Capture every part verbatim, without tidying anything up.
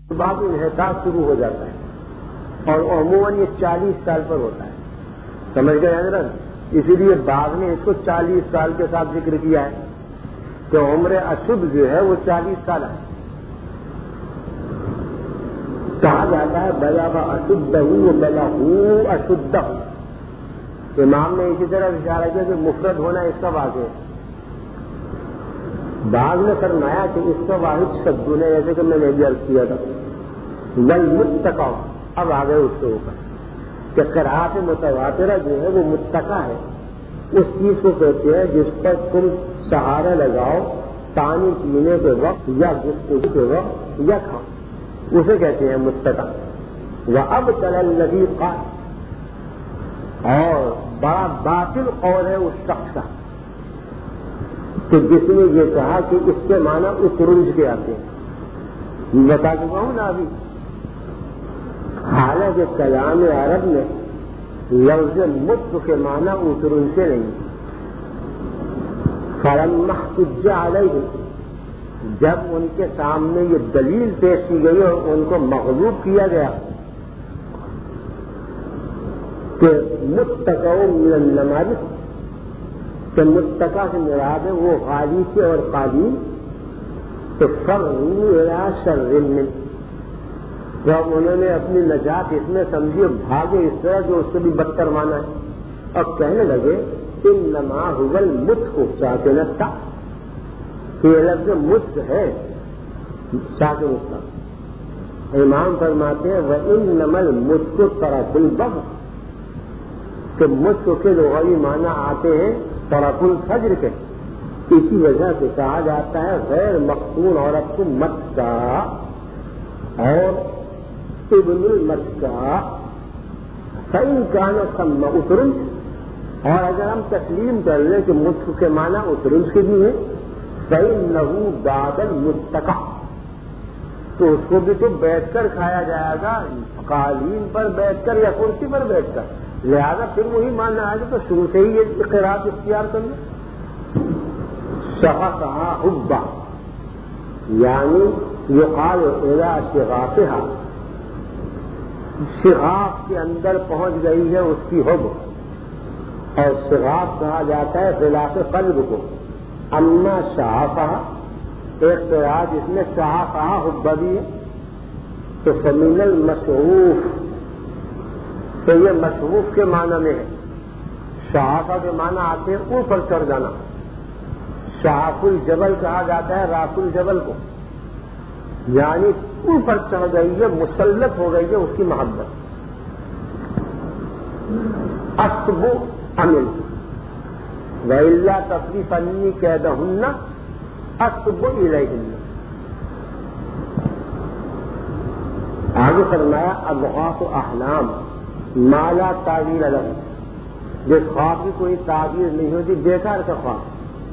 بعد انحطاط شروع ہو جاتا ہے اور عموماً یہ چالیس سال پر ہوتا ہے. سمجھ گئے حضرت؟ اسی لیے بعض نے اس کو چالیس سال کے ساتھ ذکر کیا ہے کہ عمر اشد جو ہے وہ چالیس سال ہے. کہا جاتا ہے بلغ اشدہ بلغوا اشدہ. امام نے اسی طرح اشارہ کیا کہ مفرد ہونا اس کا واضح ہے. بعض نے فرمایا کہ اس کا واحد شبد نے، جیسے کہ میں نے بھی عرض کیا تھا، والمتقی. اب آ گئے اس کے اوپر کہ قرأت متواترہ جو ہے وہ متقی ہے. اس چیز کو کہتے ہیں جس پر تم سہارا لگاؤ پانی پینے کے وقت یا گفتگو کے وقت یا کھاؤ، اسے کہتے ہیں متقی. وَأَبْطَلَ الَّذِي قَالَ، اور بڑا باطل قول ہے اس شخص کا کہ جس نے یہ کہا کہ اس کے معنی اترنج کے آتے ہیں. بتا چکا ہوں نا ابھی. حالانکہ کلام عرب میں لفظ مت کے معنی اترنج سے نہیں. فلما احتج علیہ، جب ان کے سامنے یہ دلیل پیش کی گئی اور ان کو مغلوب کیا گیا کہ متقی من النمارق، کہ متقی سے مراد ہے وہ غالیچے اور قالین، تو فرعوا الی شر منہ، جب انہوں نے اپنی نجات اس میں سمجھی بھاگے اس طرح جو اس سے بھی بدتر مانا ہے. اب کہنے لگے انما هو المسک ساکن التا، یہ لفظ مسک ہے ساکن التا. امام فرماتے ہیں وانما المسک طرف البغض، کہ مسک کے لغوی معنی آتے ہیں طرف الفجر کے. اسی وجہ سے کہا جاتا ہے غیر مختون عورت کو متکا اور ابن المتکا فإن كان ثم اترنج. اور اگر ہم تسلیم کر لیں کہ مسک کے معنی اترنج کے بھی ہیں فإنه بعد المتکا، تو اس کو بھی تو بیٹھ کر کھایا جائے گا، قالین پر بیٹھ کر یا کرسی پر بیٹھ کر. لہذا پھر وہی ماننا ہے تو شروع سے ہی یہ قرات اختیار کر لیں. شغفھا حبا، یعنی یقال الی شغافھا، شغاف کے اندر پہنچ گئی ہے اس کی حب. اور شغاف کہا جاتا ہے خلاف قلب کو. اما شغفھا، ایک قرات جس میں شغفھا حبا بھی ہے، تو فمن المشغوف، تو یہ مشغوف کے معنی میں ہے. شغفھا کے معنی آتے ہیں اوپر چڑھ جانا. شغف الجبل کہا جاتا ہے راس الجبل کو، یعنی اوپر چڑھ گئی ہے، مسلط ہو گئی ہے اس کی محبت. اسب امن وإلا تصرف عنی کیدہن اسب الیہن. آگے فرمایا اضغاث احلام مالا تعویل لہ، جس خواب کی کوئی تعبیر نہیں ہوتی، بیکار کا خواب.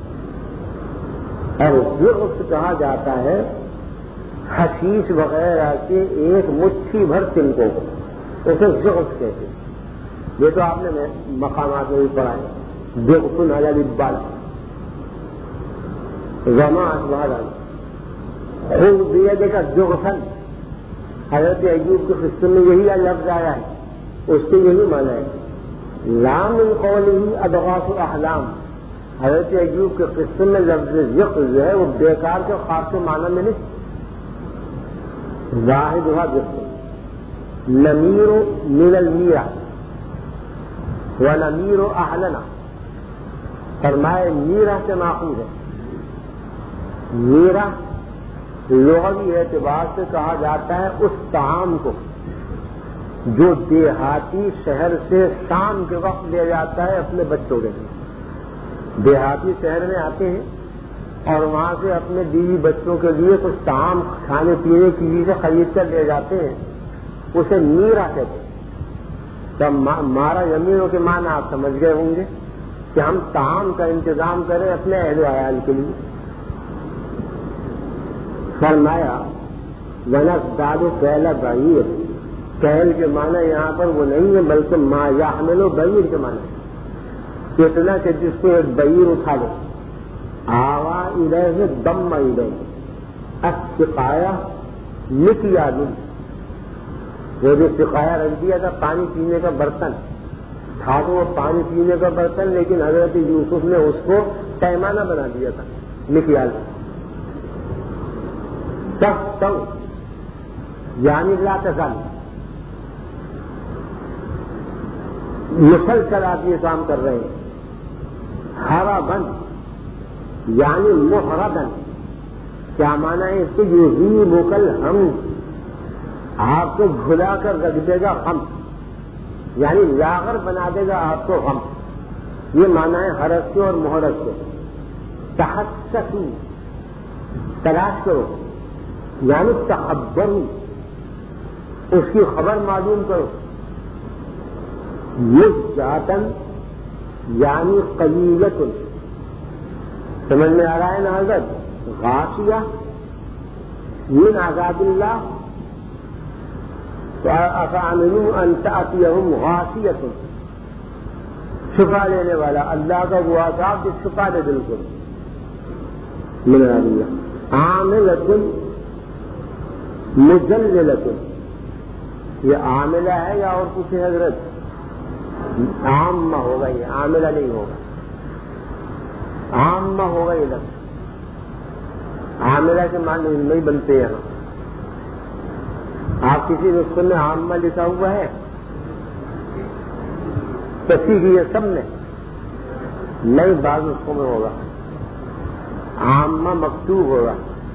اور ضغط کہا جاتا ہے حشیش وغیرہ کے ایک مٹھی بھر تنکوں کو، اسے ضغط کہتے ہیں. یہ تو آپ نے مقامات میں بھی پڑھا ہے. ضغط علی الابال وما اشبہ خذ بیدک ضغطا، حضرت ایوب کے قصے میں یہی لفظ آیا ہے، اس کے یہی معنی ہے. لام من قولہ اضغاث احلام، حضرت ایوب کے قصے میں لفظ ضغط جو ہے وہ بیکار کے خواب کے معنی میں نہیں. واحد ہوا ضغط. نمیر من المیرہ ونمیر اہلنا، فرمائے میرہ سے ماخوذ ہے. میرہ لغوی اعتبار سے کہا جاتا ہے اس طعام کو جو دیہاتی شہر سے شام کے وقت لے جاتا ہے اپنے بچوں کے لیے. دیہاتی شہر میں آتے ہیں اور وہاں سے اپنے بیوی بچوں کے لیے کچھ طعام کھانے پینے کی چیزیں خرید کر لے جاتے ہیں، اسے میرہ کہتے ہیں. تب مارا یمینوں کے معنی آپ سمجھ گئے ہوں گے کہ ہم طعام کا انتظام کریں اپنے اہل و عیال کے لیے. فرمایا ونزداد کیل بعیر، کیل کے معنی یہاں پر وہ نہیں ہے بلکہ ما یحمل بعیر کے معنی ہے، اتنا کہ جس کو ایک بعیر اٹھا لے. آوا الیہ دم الیہ السقایا مکیال، وہ جو سقایا رکھ دیا تھا پانی پینے کا برتن تھا، تو وہ پانی پینے کا برتن، لیکن حضرت یوسف نے اس کو پیمانہ بنا دیا تھا مکیال، سخت تنگ، یعنی لا تزال، مسلسل آپ یہ کام کر رہے ہیں. ہوا بند یعنی محردن، کیا مانا ہے اس کو؟ یذیبک الحمد، آپ کو بھلا کر رکھ دے گا غم، یعنی لاغر بنا دے گا آپ کو غم. یہ مانا ہے حرس سے اور محرس سے. تحسسوا، تلاش کرو، یعنی تخبروا، اس کی خبر معلوم کرو. یذاتن یعنی قلیلۃ، سمجھ میں آ رہا ہے نا حضرت؟ غاشیہ من عذاب اللہ، افامنوا ان تأتیہم غاشیۃ، چھپا لینے والا، اللہ کا وہ عذاب جو چھپا دے دل کو. من عذاب اللہ. عاملۃ مجللۃ، یہ عاملہ ہے یا اور کچھ ہے حضرت؟ عامہ ہوگا، یہ عاملہ نہیں ہوگا، عامہ ہوگا. یہ لفظ عاملہ کے معنی نہیں بنتے یہاں. آپ کسی نسخے میں عامہ لکھا ہوا ہے؟ تصحیح کی ہے سب نے؟ نہیں، بعض نسخوں میں ہوگا عامہ مکتوب ہوگا.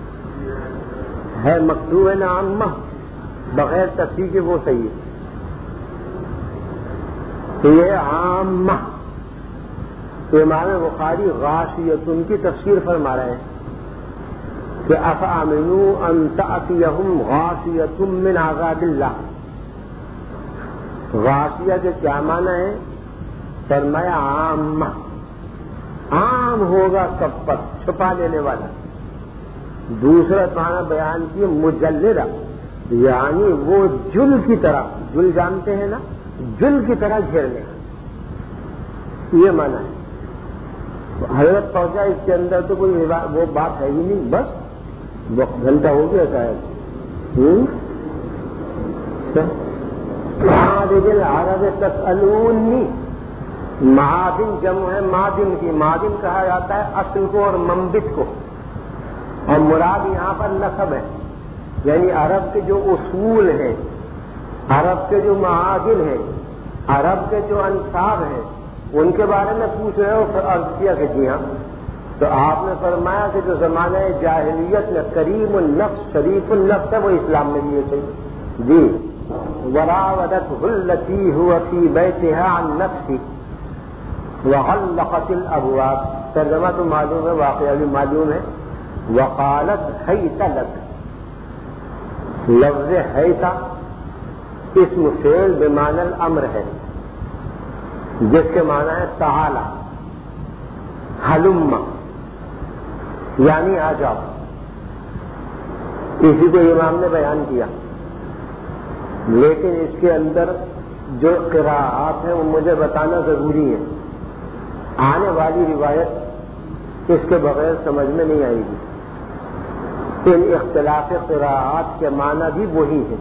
ہے مکتوب ہے نا عامہ، بغیر تصحیح کے وہ صحیح ہے. تو یہ عامہ، تو امام بخاری غاشیۃ ان کی تفسیر فرما رہے ہیں کہ افامنوا ان تأتیہم غاشیۃ من عذاب اللہ. غاشیہ کے کیا معنی ہے؟ فرمایا عامہ، عام ہوگا سب پر، چھپا لینے والا. دوسرا معنی بیان کیے مجلدہ، یعنی وہ جل کی طرح، جل جانتے ہیں نا، جل کی طرح گھیر لے. یہ معنی ہے. حضرت پہنچا اس کے اندر تو کوئی وہ بات ہے ہی نہیں، بس وقت گھنٹہ ہو گیا شاید. معادن العرب تسألونی، معادن جمع ہے معدن کی. معدن کہا جاتا ہے اصل کو اور منبت کو، اور مراد یہاں پر نسب ہے، یعنی عرب کے جو اصول ہیں، عرب کے جو معادن ہیں، عرب کے جو انصاب ہیں، ان کے بارے میں پوچھ رہے ہو. عرض کیا کہ جی ہاں. تو آپ نے فرمایا کہ جو زمانہ جاہلیت میں کریم النفس شریف النفس ہے وہ اسلام میں بھی ہے صحیح جی. وراودته التي هو في بيتها عن نفسه وغلقت الابواب. ترجمہ تو معلوم ہے، واقعہ بھی معلوم ہے. وقالت حیت لک، لفظ حیت اسم فعل بمعنی الامر ہے، جس کے معنی ہے تعالی، حلم، یعنی آ جاؤ. اسی کو امام نے بیان کیا. لیکن اس کے اندر جو قراءات ہیں وہ مجھے بتانا ضروری ہے. آنے والی روایت اس کے بغیر سمجھ میں نہیں آئے گی. ان اختلاف قراءات کے معنی بھی وہی ہے.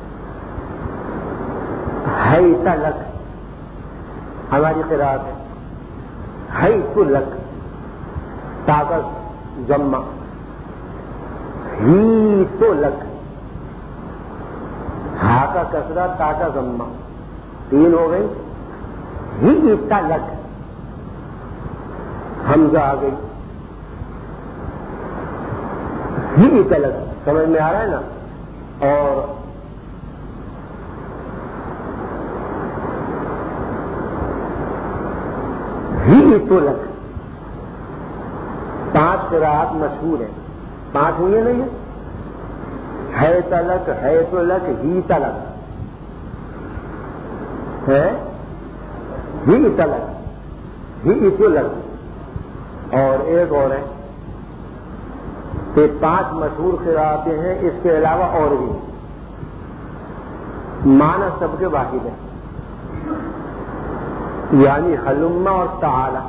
حیت لک ہماری قراءت ہے، حیت لک طاقت ضمہ، ہی تو لک، ہا کا کسرہ تا کا ضمہ، تین ہو گئی. ہی لک حمزہ آ گئی. ہی لک سمجھ میں آ رہا ہے نا. اور ہی تو لک پانچ قراءات مشہور ہیں. پانچ ہوئی ہیں نہیں ہے تلک، ہے تو لک، ہی تلک ہے، ہی تلک، ہی تو لک. اور ایک اور ہے کہ پانچ مشہور قراءتیں ہیں. اس کے علاوہ اور بھی معنی سب کے واحد ہے، یعنی حلمہ اور تعالی.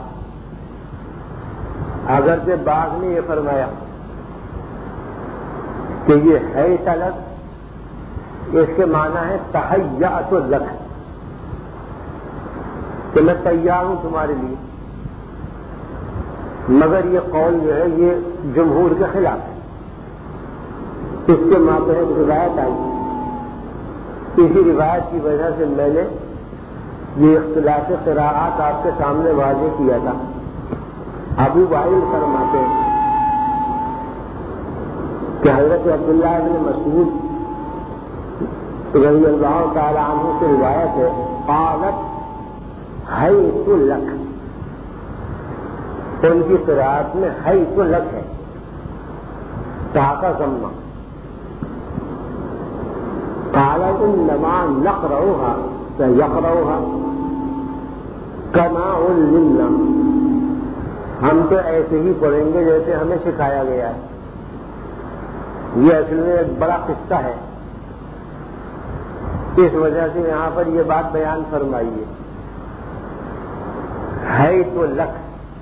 اگرچہ بعض نے یہ فرمایا کہ یہ ہے تلک اس کے معنی ہے تحیّأت لک، کہ میں تیار ہوں تمہارے لیے. مگر یہ قول جو ہے یہ جمہور کے خلاف ہے. اس کے ماتحت روایت آئی، اسی روایت کی وجہ سے میں نے یہ اختلاف قراءات آپ کے سامنے واضح کیا تھا. ابو وائل فرماتے ہیں کہ حضرت عبداللہ بن مسعود رضی اللہ تعالی عنہ سے روایت ہے، قالت حیث لک، ان کی قراءت میں حیث لک ہے، تا کا ضمہ. قالت انما نقرؤها یقرؤها کما علمنا، ہم تو ایسے ہی پڑھیں گے جیسے ہمیں سکھایا گیا ہے. یہ اصل میں ایک بڑا قصہ ہے، اس وجہ سے یہاں پر یہ بات بیان فرمائیے. ہے تو لک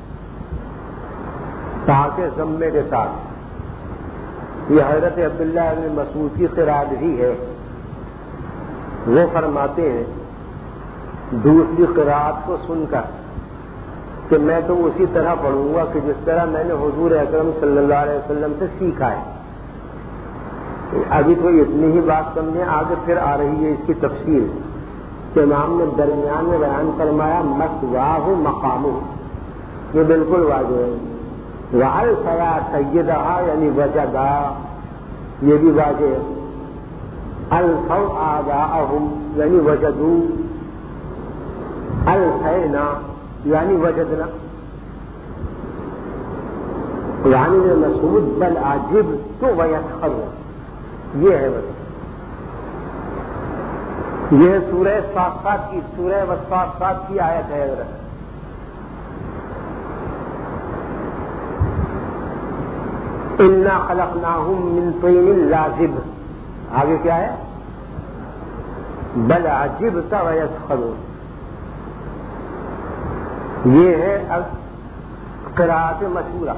تاکہ ضمے کے ساتھ، یہ حضرت عبداللہ بن مسعود کی قرات ہی ہے. وہ فرماتے ہیں دوسری قرات کو سن کر کہ میں تو اسی طرح پڑھوں گا کہ جس طرح میں نے حضور اکرم صلی اللہ علیہ وسلم سے سیکھا ہے. ابھی تو اتنی ہی بات سمجھیں، آگے پھر آ رہی ہے اس کی تفصیل کہ امام نے درمیان میں بیان فرمایا مسواہ مقامہ، یہ بالکل واضح ہے. وَهَلْ فَيَا سَيِّدَهَا یعنی وجدا، یہ بھی واضح ہے. الفوا آباءهم یعنی وجدوا، الفینا یعنی وجدنا. یعنی مسعود بل عجبت ویسخرون، یہ ہے بس. یہ سورہ صافات کی سورہ والصافات کی آیت ہے. حضرت انا خلقناہم من طین لازب، آگے کیا ہے؟ بل عجبت ویسخرون. یہ ہے قراءت مشہورہ،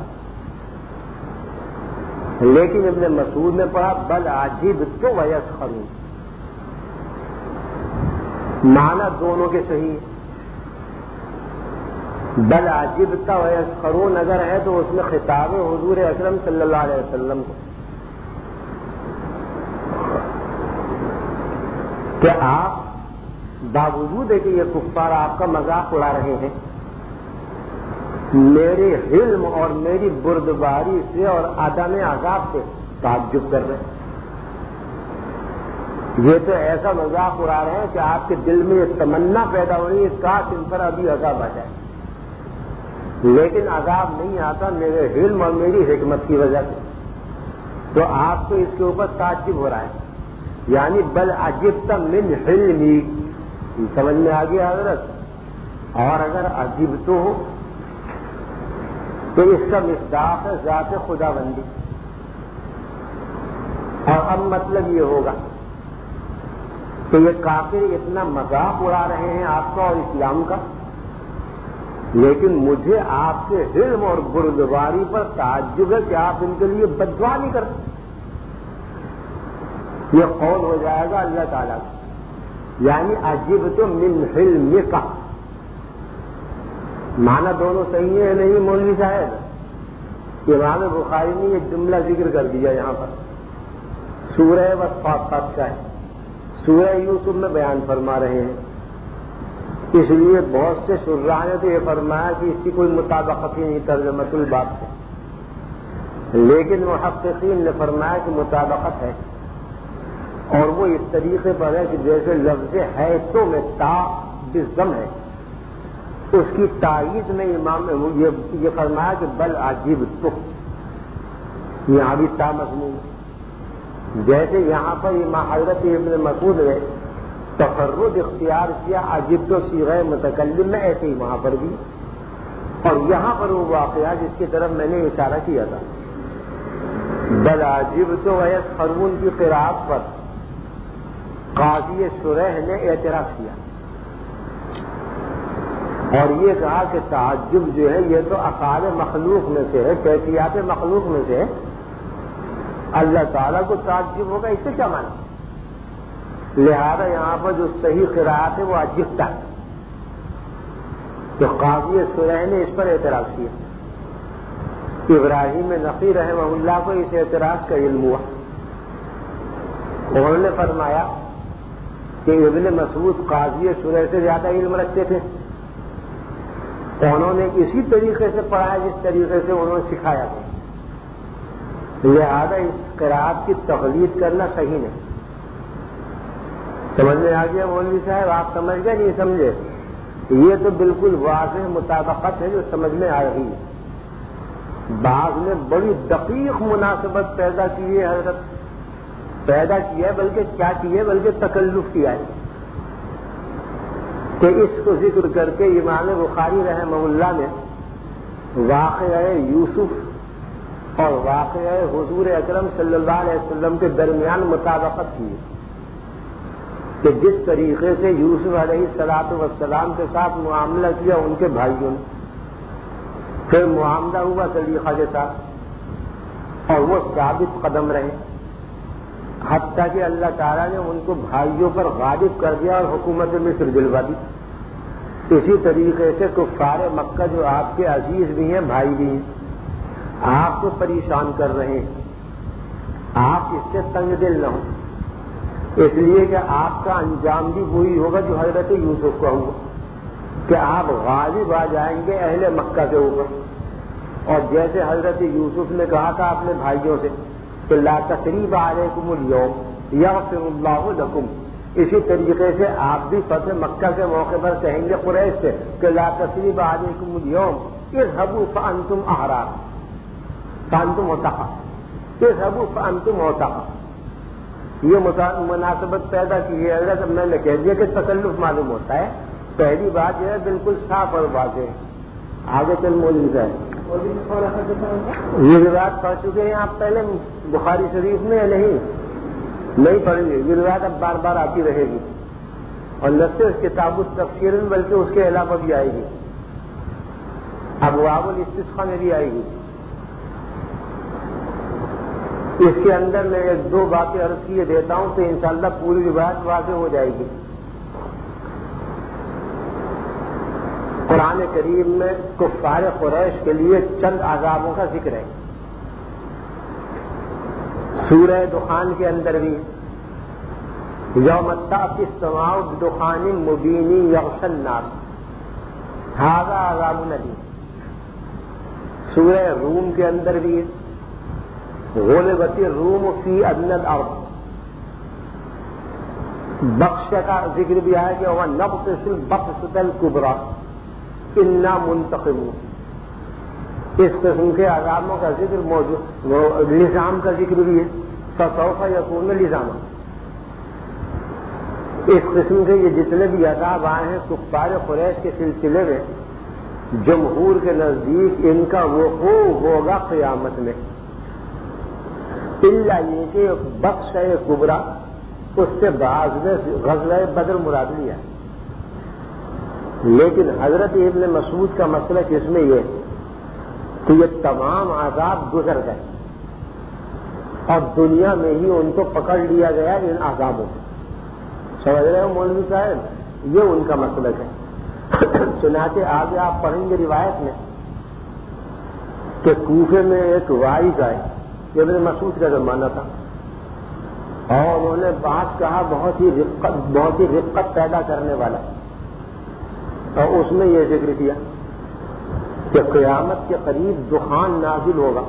لیکن ابن مسعود نے پڑھا بل عجبت ویسخرون. معنی دونوں کے صحیح. بل عجبت ویسخرون اگر ہے تو اس میں خطاب حضور اکرم صلی اللہ علیہ وسلم کو کہ آپ باوجود ہے کہ یہ کفار آپ کا مذاق اڑا رہے ہیں، میرے علم اور میری بردباری سے اور عدم عذاب سے تعجب کر رہے ہیں. یہ تو ایسا مذاق اڑا رہے ہیں کہ آپ کے دل میں یہ تمنا پیدا ہو رہی ہے کاش ان پر ابھی عذاب آ جائے، لیکن عذاب نہیں آتا میرے علم اور میری حکمت کی وجہ سے. تو آپ کو اس کے اوپر تعجب ہو رہا ہے. یعنی بل عجبت من علمی، سمجھ میں آ گیا حضرت. اور اگر عجبت ہو تو اس کا مصداق ہے ذات خدا بندی. اور اب مطلب یہ ہوگا کہ یہ کافر اتنا مذاق اڑا رہے ہیں آپ کا اور اسلام کا، لیکن مجھے آپ کے علم اور بردباری پر تعجب ہے کہ آپ ان کے لیے بددعا نہیں کرتے. یہ قول ہو جائے گا اللہ تعالیٰ کا. یعنی عجبت من علمک، معنی دونوں صحیح ہے نہیں مولوی صاحب؟ امام بخاری نے یہ جملہ ذکر کر دیا یہاں پر، سورہ والصافات کا ہے، سورہ یوسف میں بیان فرما رہے ہیں. اس لیے بہت سے شراح نے تو یہ فرمایا کہ اس کی کوئی مطابقت ہی نہیں ترجمۃ الباب سے، لیکن محققین نے فرمایا کہ مطابقت ہے. اور وہ اس طریقے پر ہے کہ جیسے لفظ ہے تو میں تا بضم ہے، اس کی تائید میں امام نے یہ فرمایا کہ بل عجبت، یہاں بھی تا مضمون. جیسے یہاں پر امام حضرت ابن مسعود نے تفرد اختیار کیا عجبت و صیغہ متکلم میں، ایسے ہی وہاں پر بھی. اور یہاں پر وہ واقعہ جس کی طرف میں نے اشارہ کیا تھا، بل عجبت ویسخرون کی قرات پر قاضی شریح نے اعتراض کیا اور یہ کہا کہ تعجب جو ہے یہ تو افعال مخلوق میں سے ہے، کیفیات مخلوق میں سے ہے. اللہ تعالیٰ کو تعجب ہوگا، اس سے کیا مانا؟ لہذا یہاں پر جو صحیح قراءت ہے وہ اجفتہ ہے. تو قاضی سرح نے اس پر اعتراض کیا. ابراہیم نقی رحمہ اللہ کو اس اعتراض کا علم ہوا. انہوں نے فرمایا کہ ابن مسعود قاضی سرح سے زیادہ علم رکھتے تھے. انہوں نے اسی طریقے سے پڑھا جس طریقے سے انہوں نے سکھایا تھا. لہذا اس قراءت کی تقلید کرنا صحیح نہیں. سمجھ میں آ گیا مولوی صاحب؟ آپ سمجھ گئے نہیں سمجھے؟ یہ تو بالکل واضح مطابقت ہے جو سمجھ میں آ رہی ہے. بعض نے بڑی دقیق مناسبت پیدا کی ہے، حضرت پیدا کی ہے، بلکہ کیا کی ہے، بلکہ تکلف کیا ہے کہ اس کو ذکر کر کے امام بخاری رحمہ اللہ نے واقعہ یوسف اور واقعہ حضور اکرم صلی اللہ علیہ وسلم کے درمیان مطابقت کی ہے کہ جس طریقے سے یوسف علیہ الصلوۃ والسلام کے ساتھ معاملہ کیا ان کے بھائیوں نے، پھر معاملہ ہوا سلیقہ کے ساتھ اور وہ ثابت قدم رہے حتیٰ کہ اللہ تعالیٰ نے ان کو بھائیوں پر غالب کر دیا اور حکومت مصر دلوا دی. اسی طریقے سے کفار مکہ جو آپ کے عزیز بھی ہیں، بھائی بھی ہیں، آپ کو پریشان کر رہے ہیں، آپ اس سے تنگ دل نہ ہوں، اس لیے کہ آپ کا انجام بھی وہی ہوگا جو حضرت یوسف کا ہوا کہ آپ غالب آ جائیں گے اہل مکہ کے اوپر. اور جیسے حضرت یوسف نے کہا تھا اپنے بھائیوں سے کہ لا تثریب علیکم اليوم یغفر اللہ لکم، اسی طریقے سے آپ بھی فتح مکہ کے موقع پر کہیں گے قریش سے کہ لا تثریب علیکم اليوم اذهبوا فانتم احرار فانتم عتقاء اذهبوا فانتم عتقاء. یہ مناسبت پیدا کی ہے. حضرت میں نے کہہ دیا کہ تکلف معلوم ہوتا ہے. پہلی بات جو ہے بالکل صاف اور واضح ہے. آگے چل مولوی صاحب. یہ روایت پڑھ چکے ہیں آپ پہلے بخاری شریف میں یا نہیں؟ نہیں پڑھیں گے. یہ روایت اب بار بار آتی رہے گی اور نہ صرف کتاب التفسیر میں بلکہ اس کے علاوہ بھی آئے گی. ابواب الاستسقاء میں بھی آئے گی. اس کے اندر میں ایک دو باتیں عرض کیے دیتا ہوں تو انشاءاللہ پوری روایت واضح ہو جائے گی. قرآن کریم میں کفار قریش کے لیے چند عذابوں کا ذکر ہے. سورہ دخان کے اندر بھی یوم تأتی السماء بدخان مبین یغشی الناس ھذا عذاب الیم. سورہ روم کے اندر بھی غلبت الروم فی ادنی الارض. بخش کا ذکر بھی ہے کہ وہ نبطش البطشۃ الکبریٰ انا منتقمون. اس قسم کے عذابوں کا ذکر موجود. لزام کا ذکر بھی ہے فسوف یکون لزاما. اس قسم کے یہ جتنے بھی عذاب آئے ہیں کفار قریش کے سلسلے میں جمہور کے نزدیک ان کا وقوع ہوگا قیامت میں. الا یہ کہ بخش کبریٰ اس سے بعض نے غزوہ بدر مراد لیا. لیکن حضرت ابن مسعود کا مسئلہ اس میں یہ کہ یہ تمام عذاب گزر گئے اور دنیا میں ہی ان کو پکڑ لیا گیا ان عذابوں کو. سمجھ رہے ہو مولوی صاحب؟ یہ ان کا مسلک ہے. چنانچہ آگے آپ پڑھیں گے روایت میں کہ کوفے میں ایک وائز آئے. یہ ابن مسعود کا زمانہ تھا اور انہوں نے بات کہا بہت ہی رقت بہت ہی رقت پیدا کرنے والا. اور اس میں یہ ذکر کیا کہ قیامت کے قریب دخان نازل ہوگا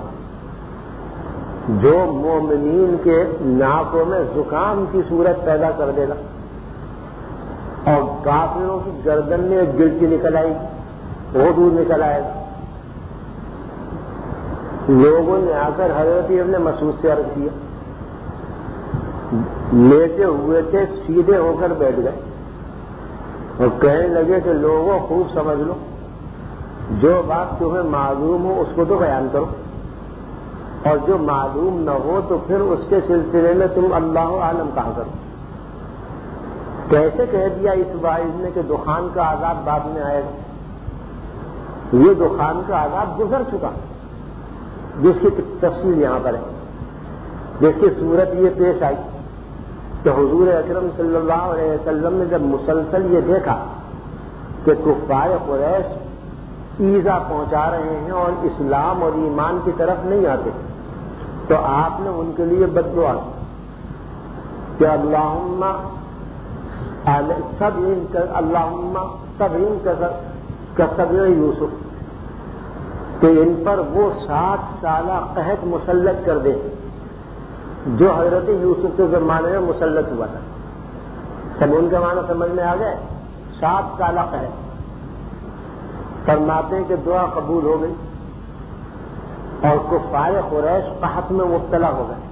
جو مومنین کے ناکوں میں زکام کی صورت پیدا کر دے گا اور کافروں کی گردن میں ایک گلٹی نکل آئے گی، وہ دور نکل آئے گا. لوگوں نے آ کر حضرت ابن مسعود سے عرض کیا. لیٹے ہوئے تھے سیدھے ہو کر بیٹھ گئے اور کہنے لگے کہ لوگوں خوب سمجھ لو، جو بات تمہیں معلوم ہو اس کو تو بیان کرو اور جو معلوم نہ ہو تو پھر اس کے سلسلے میں تم اللہ عالم کہا کرو. کیسے کہہ دیا اس واعظ نے کہ دخان کا عذاب بعد میں آئے گا؟ یہ دخان کا عذاب گزر چکا جس کی تفصیل یہاں پر ہے، جس کی صورت یہ پیش آئی کہ حضور اکرم صلی اللہ علیہ وسلم نے جب مسلسل یہ دیکھا کہ کفار قریش ایذا پہنچا رہے ہیں اور اسلام اور ایمان کی طرف نہیں آتے، تو آپ نے ان کے لیے بد دعا کہ اللہم اللہم صبرین کا صبر یوسف، کہ ان پر وہ سات سالہ قحط مسلط کر دے جو حضرت یوسف کے زمانے میں مسلط ہوا تھا. سب ان کا معنی سمجھ میں آ گئے. سات سالہ قحط. فرماتے ہیں کہ دعا قبول ہو گئی اور کفار قریش قحط میں مبتلا ہو گئے.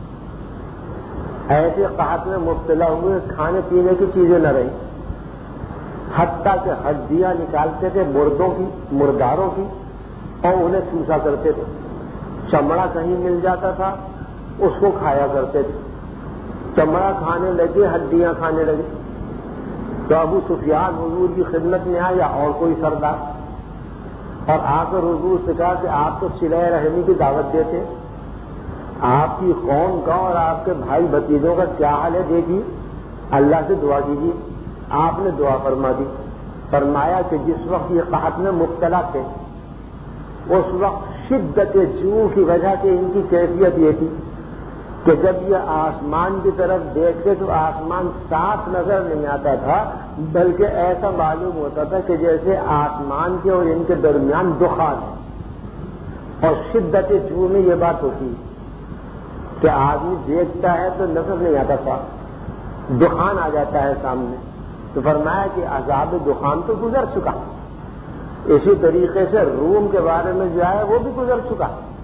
ایسے قحط میں مبتلا ہوئے کھانے پینے کی چیزیں نہ رہی، حتیٰ کہ ہڈیاں نکالتے تھے مردوں کی، مرداروں کی، اور انہیں چوسا کرتے تھے. چمڑا کہیں مل جاتا تھا اس کو کھایا کرتے تھے. چمڑا کھانے لگے، ہڈیاں کھانے لگے. تو ابو سفیان حضور کی خدمت میں آیا اور کوئی سردار، اور آ کر حضور سے کہا کہ آپ تو صلہ رحمی کی دعوت دیتے، آپ کی قوم کا اور آپ کے بھائی بھتیجوں کا کیا حال ہے دیکھیے، اللہ سے دعا کیجیے. آپ نے دعا فرما دی. فرمایا کہ جس وقت یہ قحط میں مبتلا تھے اس وقت شدت جو کی وجہ سے ان کی کیفیت یہ تھی کہ جب یہ آسمان کی طرف دیکھتے تو آسمان صاف نظر نہیں آتا تھا، بلکہ ایسا معلوم ہوتا تھا کہ جیسے آسمان کے اور ان کے درمیان دخان ہے. اور شدت جو میں یہ بات ہوتی کہ آدمی دیکھتا ہے تو نظر نہیں آتا تھا، دخان آ جاتا ہے سامنے. تو فرمایا کہ عذاب دخان تو گزر چکا. اسی طریقے سے روم کے بارے میں جو آیا وہ بھی گزر چکا.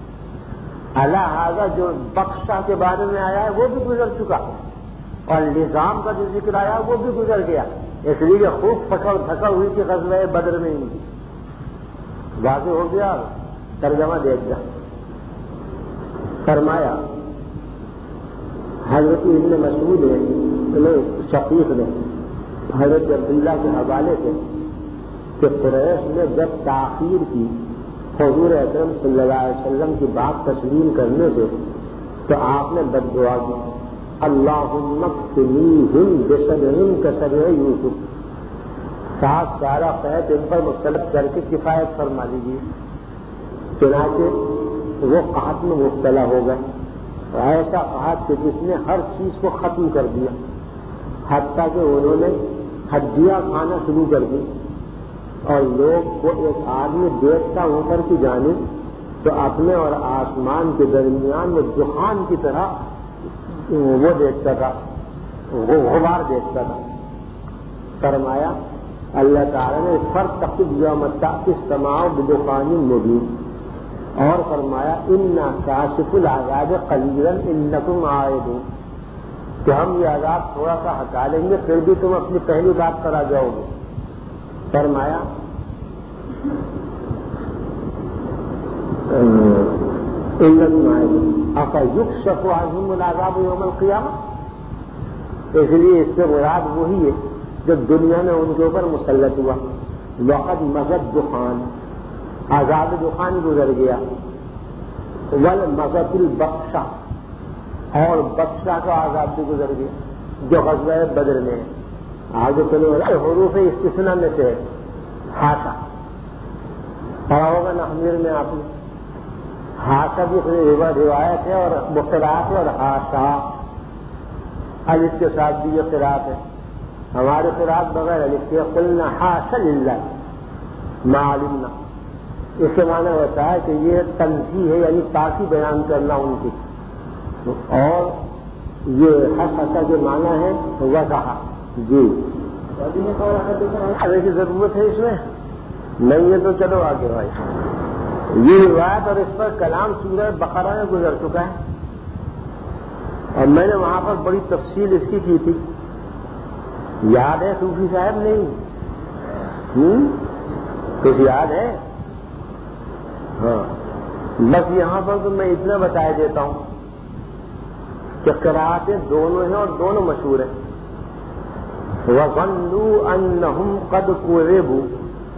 لہذا جو بخشا کے بارے میں آیا ہے وہ بھی گزر چکا، اور نظام کا جو ذکر آیا وہ بھی گزر گیا. اس لیے خوب پکڑ دھکڑ ہوئی کہ غزوہ بدر میں ان کی واضح ہو گیا. ترجمہ دیکھ جا. فرمایا حضرت ابن مسعود نے شقیق نے حضرت عبداللہ کے حوالے سے کہ قریش نے جب تاخیر کی حضور اکرم صلی اللہ علیہ وسلم کی بات تسلیم کرنے سے تو آپ نے بد دعا کی، اللہم اکفنیہم بصبرہم کصبر یوسف، سات سارا قحط ان پر مختلف کر کے کفایت فرما دیجیے. چنانچہ وہ قحط میں مبتلا ہو گئے. ایسا قحط کہ جس نے ہر چیز کو ختم کر دیا، حتیٰ کہ انہوں نے ہڈیاں کھانا شروع کر دی. اور لوگ کو ایک آدمی دیکھتا اوپر کی جانب تو اپنے اور آسمان کے درمیان وہ دخان کی طرح وہ دیکھتا تھا، وہ غبار دیکھتا تھا. فرمایا اللہ تعالیٰ نے فرتقب یوم تأتی السماء بدخان مبین، اور فرمایا انا کاشف العذاب قلیلا انکم عائدون، کہ ہم یہ عذاب تھوڑا سا ہٹا لیں گے پھر بھی تم اپنی پہلی بات پر آ جاؤ گے. فرمایا انکم عائدون افیکشف عنہم العذاب یوم القیامہ. اس لیے اس سے مراد وہی ہے جب دنیا میں ان کے اوپر مسلط ہوا. وقد مضت دخان، عذاب دخان گزر گیا. والمضت البخشہ، اور بخشہ کا عذاب بھی گزر گیا جو غزوہ بدر میں ہے. آگے چلو حروف استثناء میں سے ہاشا پڑھا ہوگا نحمیر میں آپ نے. ہاشا بھی روایت ہے اور مختلف ہے، اور ہاشا الف کے ساتھ بھی یہ قرات ہے. ہمارے قرات بغیر الف کے قلنا حاشا للہ ما علمنا. اس کے معنی ہوتا ہے کہ یہ تنزیہ ہے، یعنی پاکی بیان کرنا ان کی. اور یہ حسحسہ کے معنی ہے وضاح. جی ارے کی ضرورت ہے اس میں نہیں ہے تو چلو آگے بھائی. یہ روایت اور اس پر کلام سورہ بقرہ میں گزر چکا ہے، اور میں نے وہاں پر بڑی تفصیل اس کی کی تھی. یاد ہے صوفی صاحب؟ نہیں ہوں کچھ یاد ہے؟ ہاں بس یہاں پر تو میں اتنا بتا دیتا ہوں کہ قرأتیں دونوں ہیں اور دونوں مشہور ہیں. وَظَنُّوا أَنَّهُمْ قَدْ كُذِّبُوا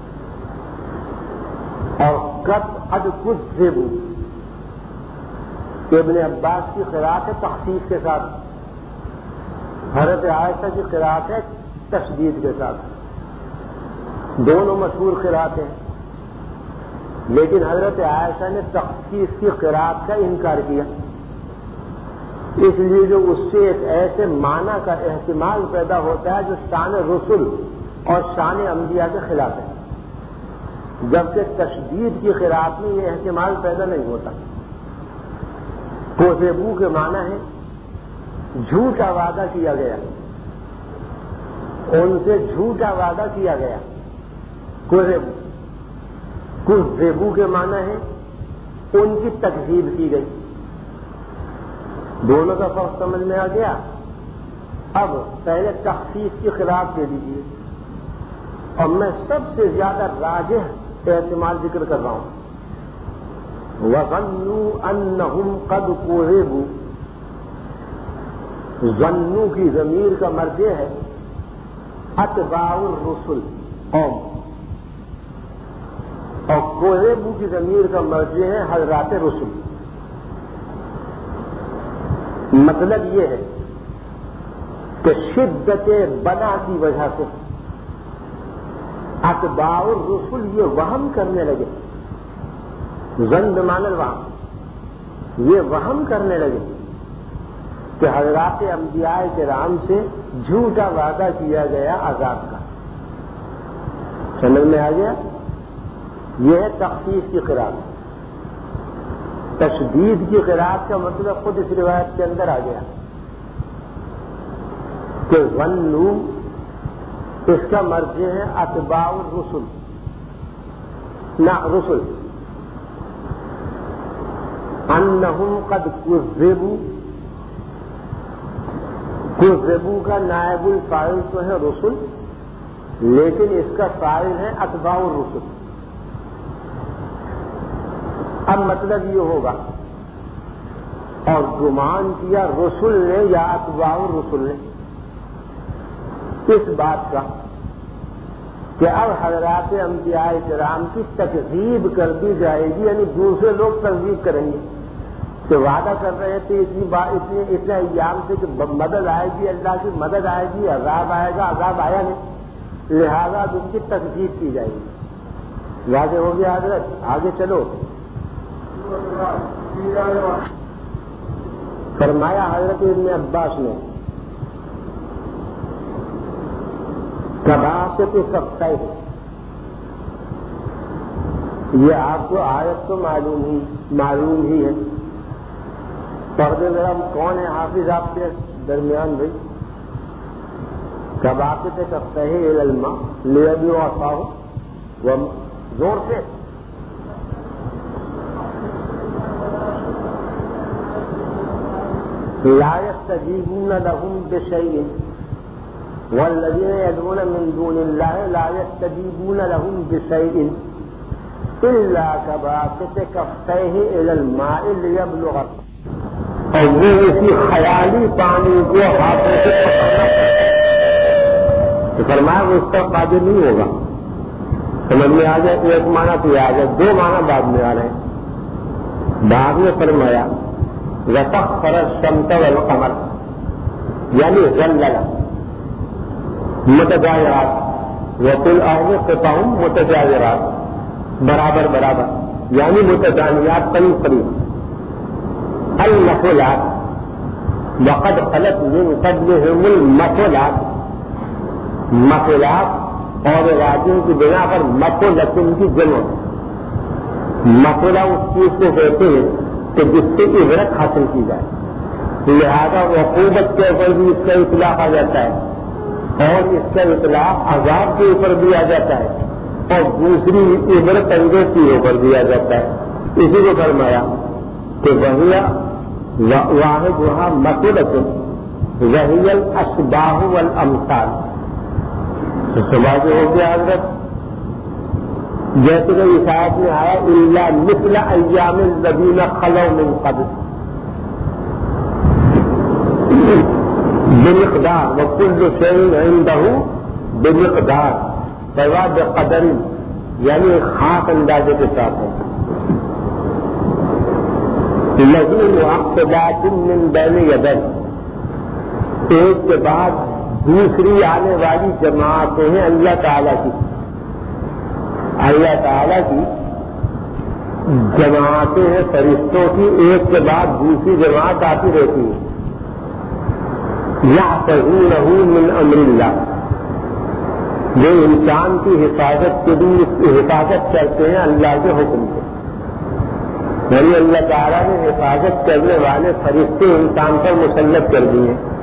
اور قد قد كُذِّبُوا. ابن عباس کی قرأت ہے تخفیف کے ساتھ. حضرت عائشہ کی قرات ہے تشدید کے ساتھ، دونوں مشہور قرات ہیں، لیکن حضرت عائشہ نے تخفیف کی قرات کا انکار کیا، اس لیے جو اس سے ایک ایسے معنی کا احتمال پیدا ہوتا ہے جو شان رسل اور شان انبیاء کے خلاف ہے، جبکہ تشدید کی قرات میں یہ احتمال پیدا نہیں ہوتا۔ کوزیبو کے معنی ہے جھوٹا وعدہ کیا گیا، ان سے جھوٹا وعدہ کیا گیا، کوزیبو کوزیبو کے معنی ہے ان کی تکذیب کی گئی۔ دونوں کا فرق سمجھ میں آ گیا۔ اب پہلے تخفیف کی خلاف دے دیجیے، اور میں سب سے زیادہ راجح احتمال ذکر کر رہا ہوں، وَظَنُّوا أَنَّهُمْ قَدْ كُذِبُوا، ظنوا کی ضمیر کا مرجع ہے اتباع الرسل قوم، اور کوذبوا کی ضمیر کا مرجع ہے حضرات رسل۔ مطلب یہ ہے کہ شدت بنا کی وجہ سے اتباع الرسل یہ وہم کرنے لگے، ظن بمعنی الوہم، یہ وہم کرنے لگے کہ حضرات انبیاء کرام سے جھوٹا وعدہ کیا گیا عذاب کا۔ سمجھ میں آ گیا؟ یہ ہے تخفیف کی قرات۔ تشدید کی قرات کا مطلب خود اس روایت کے اندر آ گیا کہ ظنوا اس کا مرجع ہے اتباع الرسل، نہ رسل، انہم قد کذبوا، کذبوا کا نائب الفاعل تو ہے رسل، لیکن اس کا فاعل ہے اتباع الرسل۔ اب مطلب یہ ہوگا، اور گمان کیا رسل نے یا اتباع الرسل نے اس بات کا کہ اب حضرات انبیاء کرام کی تکذیب کر دی جائے گی، یعنی دوسرے لوگ تکذیب کریں گے کہ وعدہ کر رہے تھے اتنی بات اتنے اتنے ایام سے کہ مدد آئے گی، اللہ کی مدد آئے گی، عذاب آئے گا، عذاب آیا نہیں، لہذا ان کی تکذیب کی جائے گی۔ واضح ہو گیا حضرت؟ آگے چلو۔ فرمایا حضرت ابن عباس نے کباسط سفتیہ، یہ آپ کو آیت تو معلوم ہی معلوم ہی ہے، پردے میرا کون ہے حافظ آپ کے درمیان بھائی؟ کباسط سفتیہ الی الماء لیبلغ فاہ، وہ زور سے لا يستجيبون لهم بشيء والذين يدعون من دون الله لا يستجيبون لهم بشيء إلا كباسط كفيه إلى الماء ليبلغ، اور وہ اسی خیالی پانی کو ہاتھوں سے پکڑنا تو فرمایا وہ اس کا قادر نہیں ہوگا۔ سمجھ میں آ جائے ایک معنی تو آ جائے، دو معنی بعد میں آ رہے ہیں۔ بعد میں فرمایا وسخر الشمس والقمر، یعنی ذلل متجاورات، وفی الارض قطع متجاورات، برابر برابر یعنی متجانیات، قریب قریب۔ المثلات وقد خلت من قبلهم المثلات، مثلات اور راجوں کی بنا پر مثلۃ کی جمع، مثلہ اس چیز کو کہتے ہیں کہ جس سے عبرت حاصل کی جائے، لہذا عقوبت کے اوپر بھی اس کا اطلاق آ جاتا ہے، اور اس کا اطلاق عذاب کے اوپر بھی آ جاتا ہے، اور دوسری عبرت انگیز چیزوں پر بھی آ جاتا ہے۔ اسی کو فرمایا کہ وہی واحد وہاں مثلۃ وہی الاشباہ والامثال، سمجھ ہو گیا حضرت؟ جیسے کہ اس آیت میں آیا الا مثل ایام الذین خلوا من قبل، بمقدار، وکل شیء عنده بمقدار، سوا بقدر، یعنی خاص اندازے کے ساتھ ہے۔ لذین عقبات من بین یدیہ، ایک کے بعد دوسری آنے والی جماعتیں ہیں اللہ تعالیٰ کی. اللہ تعالیٰ کی جماعتیں ہیں فرشتوں کی، ایک کے بعد دوسری جماعت آتی رہتی ہے. یحفظونہ من امر اللہ، جو انسان کی حفاظت کے لیے اس کی حفاظت کرتے ہیں اللہ کے حکم سے. یعنی اللہ تعالیٰ نے حفاظت کرنے والے فرشتے انسان پر مسلط کر دیے.